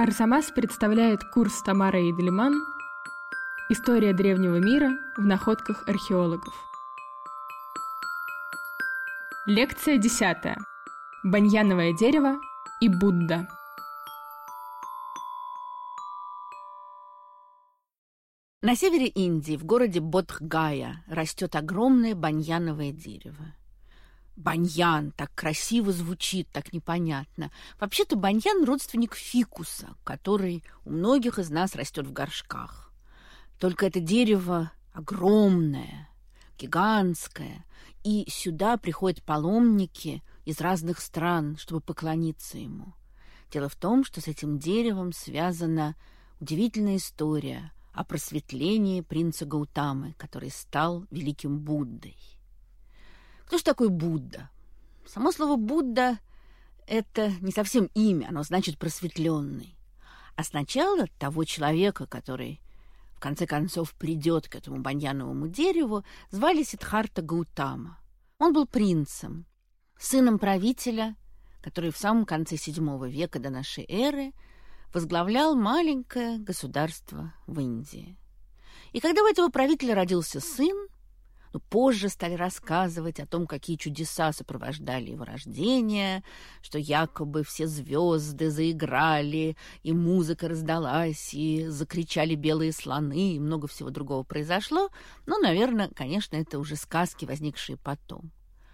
Арзамас представляет курс Тамары Идельман «История древнего мира в находках археологов». Лекция 10. Баньяновое дерево и Будда. На севере Индии, в городе Бодх-Гая, растет огромное баньяновое дерево. Баньян так красиво звучит, так непонятно. Вообще-то баньян – родственник фикуса, который у многих из нас растет в горшках. Только это дерево огромное, гигантское, и сюда приходят паломники из разных стран, чтобы поклониться ему. Дело в том, что с этим деревом связана удивительная история о просветлении принца Гаутамы, который стал великим Буддой. Кто же такой Будда? Само слово «Будда» — это не совсем имя, оно значит «просветленный». А сначала того человека, который в конце концов придет к этому баньяновому дереву, звали Сиддхартха Гаутама. Он был принцем, сыном правителя, который в самом конце VII века до нашей эры возглавлял маленькое государство в Индии. И когда у этого правителя родился сын, позже стали рассказывать о том, какие чудеса сопровождали его рождение, что якобы все звезды заиграли, и музыка раздалась, и закричали белые слоны, и много всего другого произошло. Наверное, конечно, это уже сказки, возникшие потом.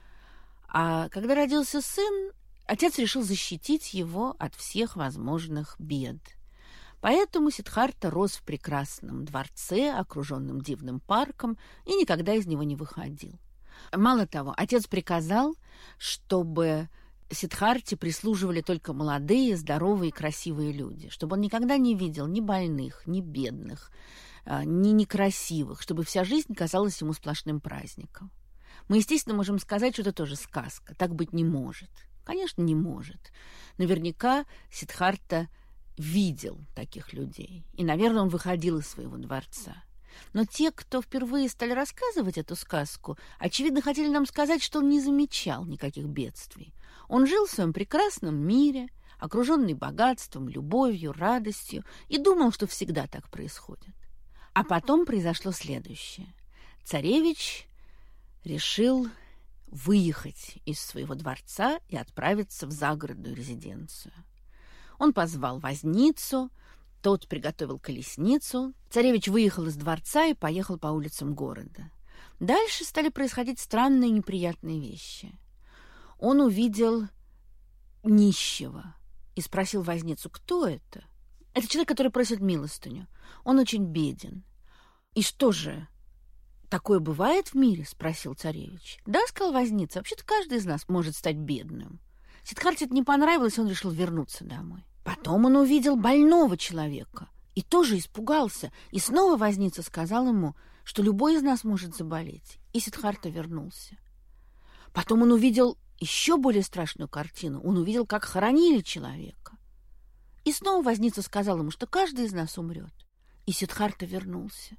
А когда родился сын, отец решил защитить его от всех возможных бед. Поэтому Сиддхартха рос в прекрасном дворце, окруженном дивным парком, и никогда из него не выходил. Мало того, отец приказал, чтобы Сиддхартхе прислуживали только молодые, здоровые и красивые люди, чтобы он никогда не видел ни больных, ни бедных, ни некрасивых, чтобы вся жизнь казалась ему сплошным праздником. Мы, естественно, можем сказать, что это тоже сказка. Так быть не может. Конечно, не может. Наверняка Сиддхартха видел таких людей. И, наверное, он выходил из своего дворца. Но те, кто впервые стали рассказывать эту сказку, очевидно, хотели нам сказать, что он не замечал никаких бедствий. Он жил в своем прекрасном мире, окруженный богатством, любовью, радостью, и думал, что всегда так происходит. А потом произошло следующее. Царевич решил выехать из своего дворца и отправиться в загородную резиденцию. Он позвал возницу, тот приготовил колесницу. Царевич выехал из дворца и поехал по улицам города. Дальше стали происходить странные неприятные вещи. Он увидел нищего и спросил возницу: кто это? Это человек, который просит милостыню. Он очень беден. И что же, такое бывает в мире? Спросил царевич. Да, сказал возница, вообще-то каждый из нас может стать бедным. Сиддхартхе это не понравилось, он решил вернуться домой. Потом он увидел больного человека и тоже испугался. И снова возница сказал ему, что любой из нас может заболеть. И Сиддхартха вернулся. Потом он увидел еще более страшную картину. Он увидел, как хоронили человека. И снова возница сказал ему, что каждый из нас умрет. И Сиддхартха вернулся.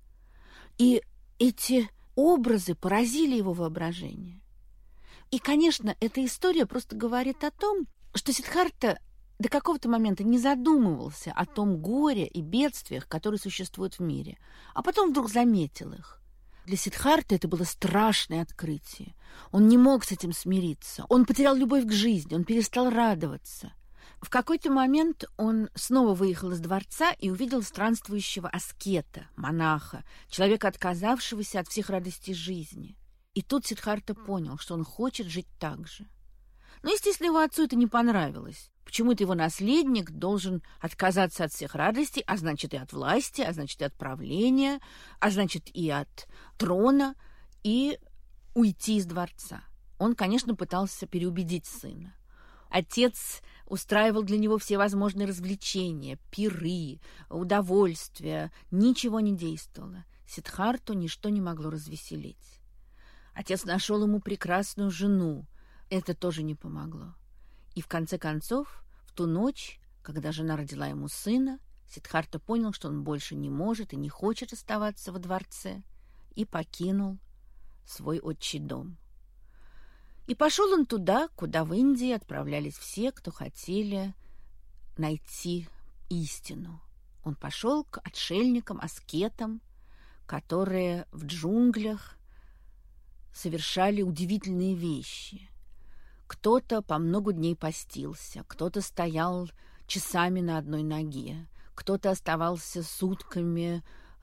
И эти образы поразили его воображение. И, конечно, эта история просто говорит о том, что Сиддхартха до какого-то момента не задумывался о том горе и бедствиях, которые существуют в мире, а потом вдруг заметил их. Для Сиддхартхи это было страшное открытие. Он не мог с этим смириться. Он потерял любовь к жизни, он перестал радоваться. В какой-то момент он снова выехал из дворца и увидел странствующего аскета, монаха, человека, отказавшегося от всех радостей жизни. И тут Сиддхартха понял, что он хочет жить так же. Но, естественно, его отцу это не понравилось. Почему-то его наследник должен отказаться от всех радостей, а значит и от власти, а значит и от правления, а значит и от трона, и уйти из дворца. Он, конечно, пытался переубедить сына. Отец устраивал для него все возможные развлечения, пиры, удовольствия. Ничего не действовало. Сиддхартху ничто не могло развеселить. Отец нашел ему прекрасную жену. Это тоже не помогло. И в конце концов, в ту ночь, когда жена родила ему сына, Сиддхартха понял, что он больше не может и не хочет оставаться во дворце, и покинул свой отчий дом. И пошел он туда, куда в Индии отправлялись все, кто хотели найти истину. Он пошел к отшельникам, аскетам, которые в джунглях совершали удивительные вещи. Кто-то по много дней постился, кто-то стоял часами на одной ноге, кто-то оставался сутками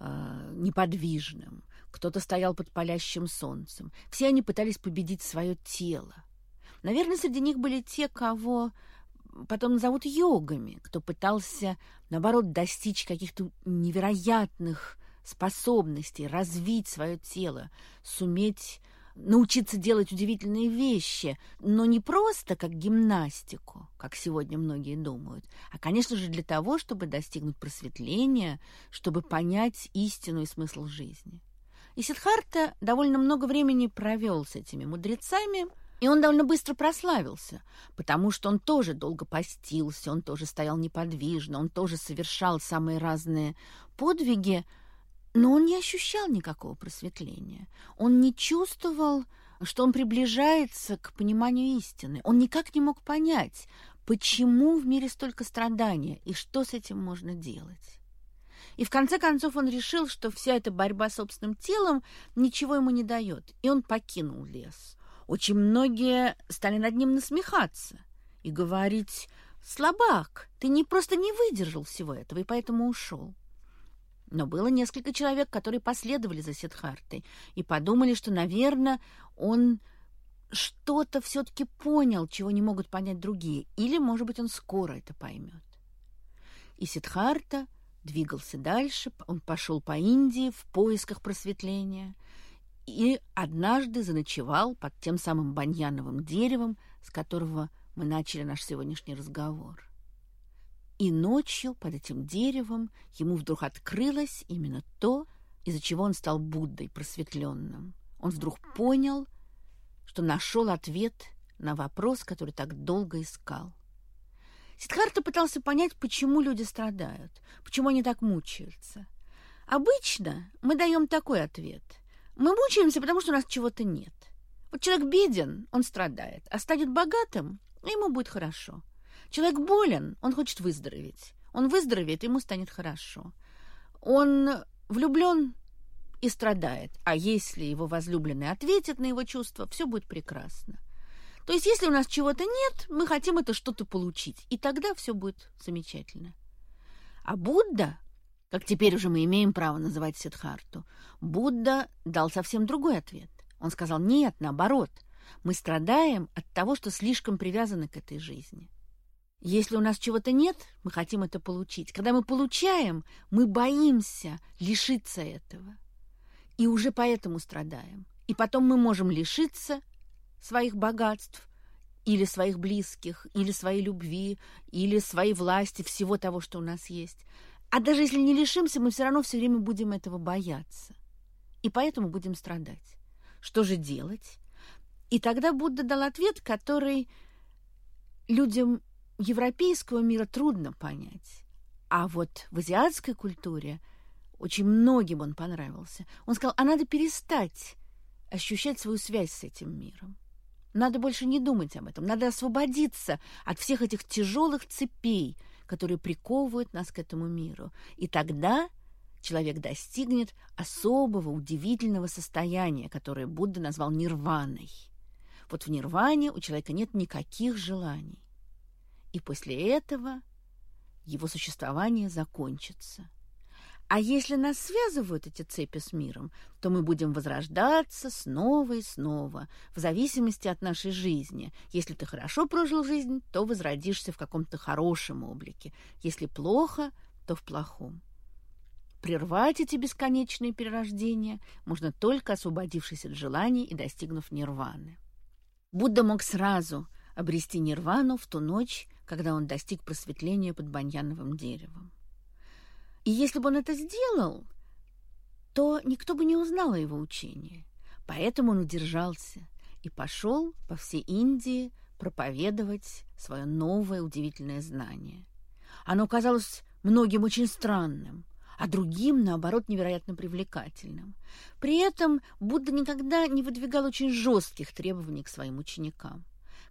неподвижным, кто-то стоял под палящим солнцем. Все они пытались победить свое тело. Наверное, среди них были те, кого потом назовут йогами, кто пытался, наоборот, достичь каких-то невероятных способностей, развить свое тело, суметь научиться делать удивительные вещи, но не просто как гимнастику, как сегодня многие думают, а, конечно же, для того, чтобы достигнуть просветления, чтобы понять истину и смысл жизни. И Сиддхартха довольно много времени провел с этими мудрецами, и он довольно быстро прославился, потому что он тоже долго постился, он тоже стоял неподвижно, он тоже совершал самые разные подвиги, но он не ощущал никакого просветления. Он не чувствовал, что он приближается к пониманию истины. Он никак не мог понять, почему в мире столько страдания и что с этим можно делать. И в конце концов он решил, что вся эта борьба с собственным телом ничего ему не дает, и он покинул лес. Очень многие стали над ним насмехаться и говорить: «Слабак, ты просто не выдержал всего этого и поэтому ушел». Но было несколько человек, которые последовали за Сиддхартхой и подумали, что, наверное, он что-то все-таки понял, чего не могут понять другие, или, может быть, он скоро это поймет. И Сиддхартха двигался дальше, он пошел по Индии в поисках просветления и однажды заночевал под тем самым баньяновым деревом, с которого мы начали наш сегодняшний разговор. И ночью под этим деревом ему вдруг открылось именно то, из-за чего он стал Буддой просветленным. Он вдруг понял, что нашел ответ на вопрос, который так долго искал. Сиддхартха пытался понять, почему люди страдают, почему они так мучаются. Обычно мы даем такой ответ. Мы мучаемся, потому что у нас чего-то нет. Вот человек беден, он страдает, а станет богатым, и ему будет хорошо. Человек болен, он хочет выздороветь. Он выздоровеет, ему станет хорошо. Он влюблен и страдает. А если его возлюбленный ответит на его чувства, все будет прекрасно. То есть, если у нас чего-то нет, мы хотим это что-то получить. И тогда все будет замечательно. А Будда, как теперь уже мы имеем право называть Сиддхартху, Будда дал совсем другой ответ. Он сказал: нет, наоборот, мы страдаем от того, что слишком привязаны к этой жизни. Если у нас чего-то нет, мы хотим это получить. Когда мы получаем, мы боимся лишиться этого. И уже поэтому страдаем. И потом мы можем лишиться своих богатств, или своих близких, или своей любви, или своей власти, всего того, что у нас есть. А даже если не лишимся, мы все равно все время будем этого бояться. И поэтому будем страдать. Что же делать? И тогда Будда дал ответ, который людям европейского мира трудно понять. А вот в азиатской культуре очень многим он понравился. Он сказал: а надо перестать ощущать свою связь с этим миром. Надо больше не думать об этом. Надо освободиться от всех этих тяжелых цепей, которые приковывают нас к этому миру. И тогда человек достигнет особого, удивительного состояния, которое Будда назвал нирваной. Вот в нирване у человека нет никаких желаний. И после этого его существование закончится. А если нас связывают эти цепи с миром, то мы будем возрождаться снова и снова, в зависимости от нашей жизни. Если ты хорошо прожил жизнь, то возродишься в каком-то хорошем облике. Если плохо, то в плохом. Прервать эти бесконечные перерождения можно только освободившись от желаний и достигнув нирваны. Будда мог сразу обрести нирвану в ту ночь, когда он достиг просветления под баньяновым деревом. И если бы он это сделал, то никто бы не узнал о его учении. Поэтому он удержался и пошел по всей Индии проповедовать свое новое удивительное знание. Оно казалось многим очень странным, а другим, наоборот, невероятно привлекательным. При этом Будда никогда не выдвигал очень жестких требований к своим ученикам.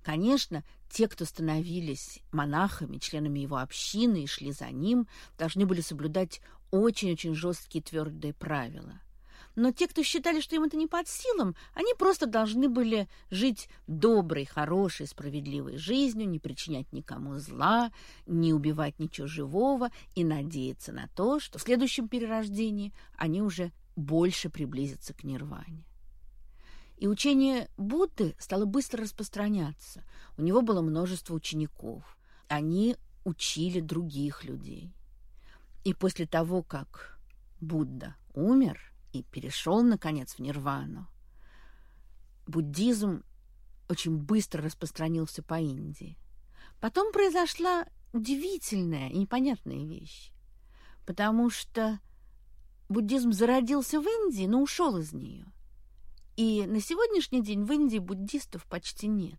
Конечно, те, кто становились монахами, членами его общины и шли за ним, должны были соблюдать очень-очень жесткие твердые правила. Но те, кто считали, что им это не под силам, они просто должны были жить доброй, хорошей, справедливой жизнью, не причинять никому зла, не убивать ничего живого и надеяться на то, что в следующем перерождении они уже больше приблизятся к нирване. И учение Будды стало быстро распространяться. У него было множество учеников. Они учили других людей. И после того, как Будда умер и перешел, наконец, в нирвану, буддизм очень быстро распространился по Индии. Потом произошла удивительная и непонятная вещь, потому что буддизм зародился в Индии, но ушел из нее. И на сегодняшний день в Индии буддистов почти нет.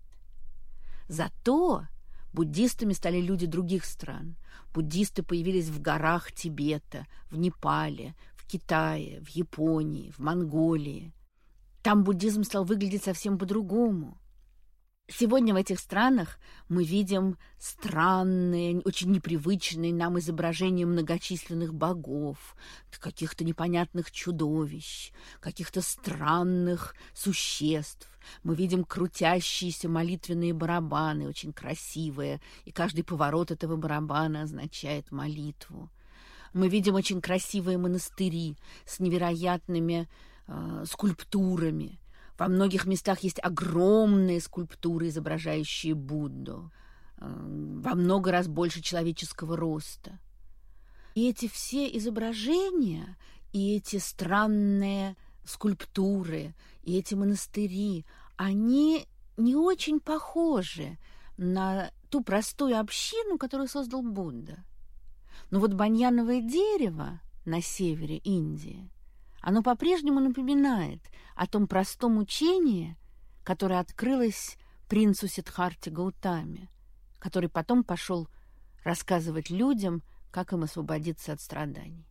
Зато буддистами стали люди других стран. Буддисты появились в горах Тибета, в Непале, в Китае, в Японии, в Монголии. Там буддизм стал выглядеть совсем по-другому. Сегодня в этих странах мы видим странные, очень непривычные нам изображения многочисленных богов, каких-то непонятных чудовищ, каких-то странных существ. Мы видим крутящиеся молитвенные барабаны, очень красивые, и каждый поворот этого барабана означает молитву. Мы видим очень красивые монастыри с невероятными скульптурами. Во многих местах есть огромные скульптуры, изображающие Будду, во много раз больше человеческого роста. И эти все изображения, и эти странные скульптуры, и эти монастыри, они не очень похожи на ту простую общину, которую создал Будда. Но вот баньяновое дерево на севере Индии, оно по-прежнему напоминает о том простом учении, которое открылось принцу Сиддхарте Гаутаме, который потом пошел рассказывать людям, как им освободиться от страданий.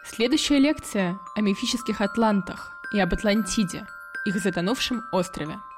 Следующая лекция о мифических атлантах и об Атлантиде, их затонувшем острове.